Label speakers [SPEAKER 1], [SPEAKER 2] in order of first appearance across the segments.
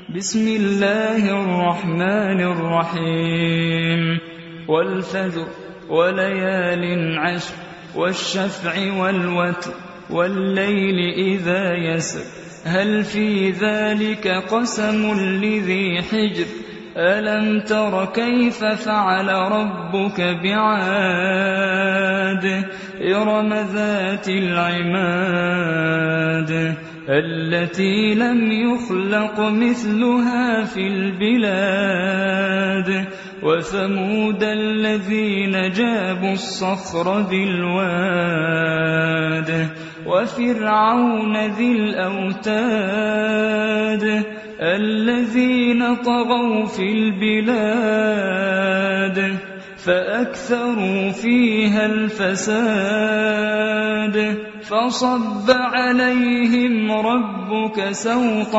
[SPEAKER 1] بسم الله الرحمن الرحيم والفجر وليال عشر والشفع والوتر والليل إذا يسر هل في ذلك قسم لذي حجر ألم تر كيف فعل ربك بعاد إرم ذات العماد التي لم يخلق مثلها في البلاد وثمود الذين جابوا الصخر بالواد وفرعون ذي الأوتاد الذين طغوا في البلاد فأكثروا فيها الفساد فصب عليهم ربك سوط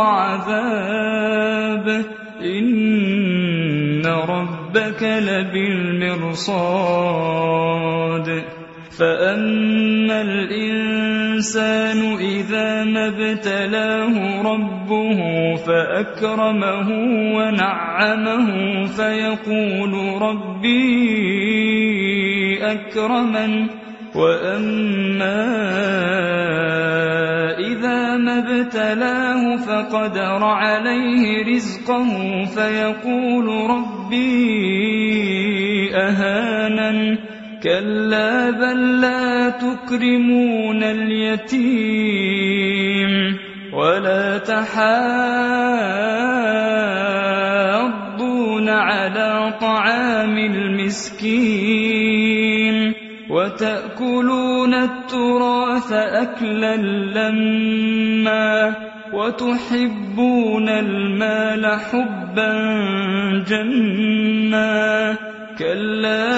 [SPEAKER 1] عذاب إن ربك لبالمرصاد فأما الإنسان إذا ما ابتلاه ربه فأكرمه ونعمه فيقول ربي أكرمن وأما إذا ما ابتلاه فقدر عليه رزقه فيقول ربي أهانن كلا بل لا تكرمون اليتيم ولا تحاضون على طعام المسكين وتأكلون التراث أكلا لما وتحبون المال حبا جما كلا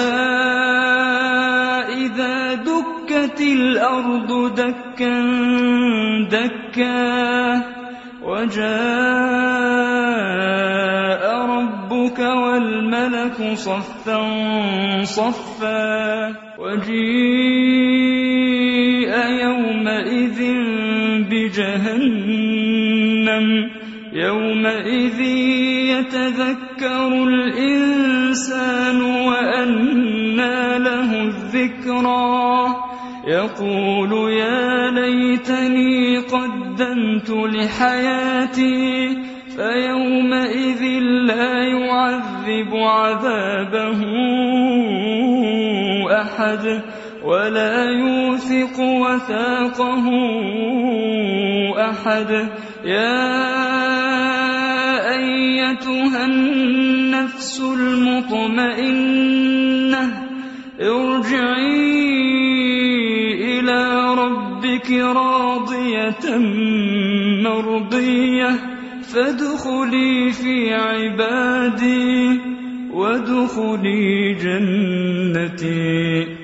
[SPEAKER 1] إذا دكت الأرض دكا دكا وجاء ربك والملك صفا صفا وجيء يومئذ بجهنم يومئذ يتذكر الإنسان وأنى له الذكرى يقول يا ليتني قدمت لحياتي فيومئذ لا يعذب عذابه أحد ولا يوثق وثاقه أحد يا أيتها النفس المطمئنة ارجعي إلى ربك راضية مرضية فادخلي في عبادي وادخلي جنتي.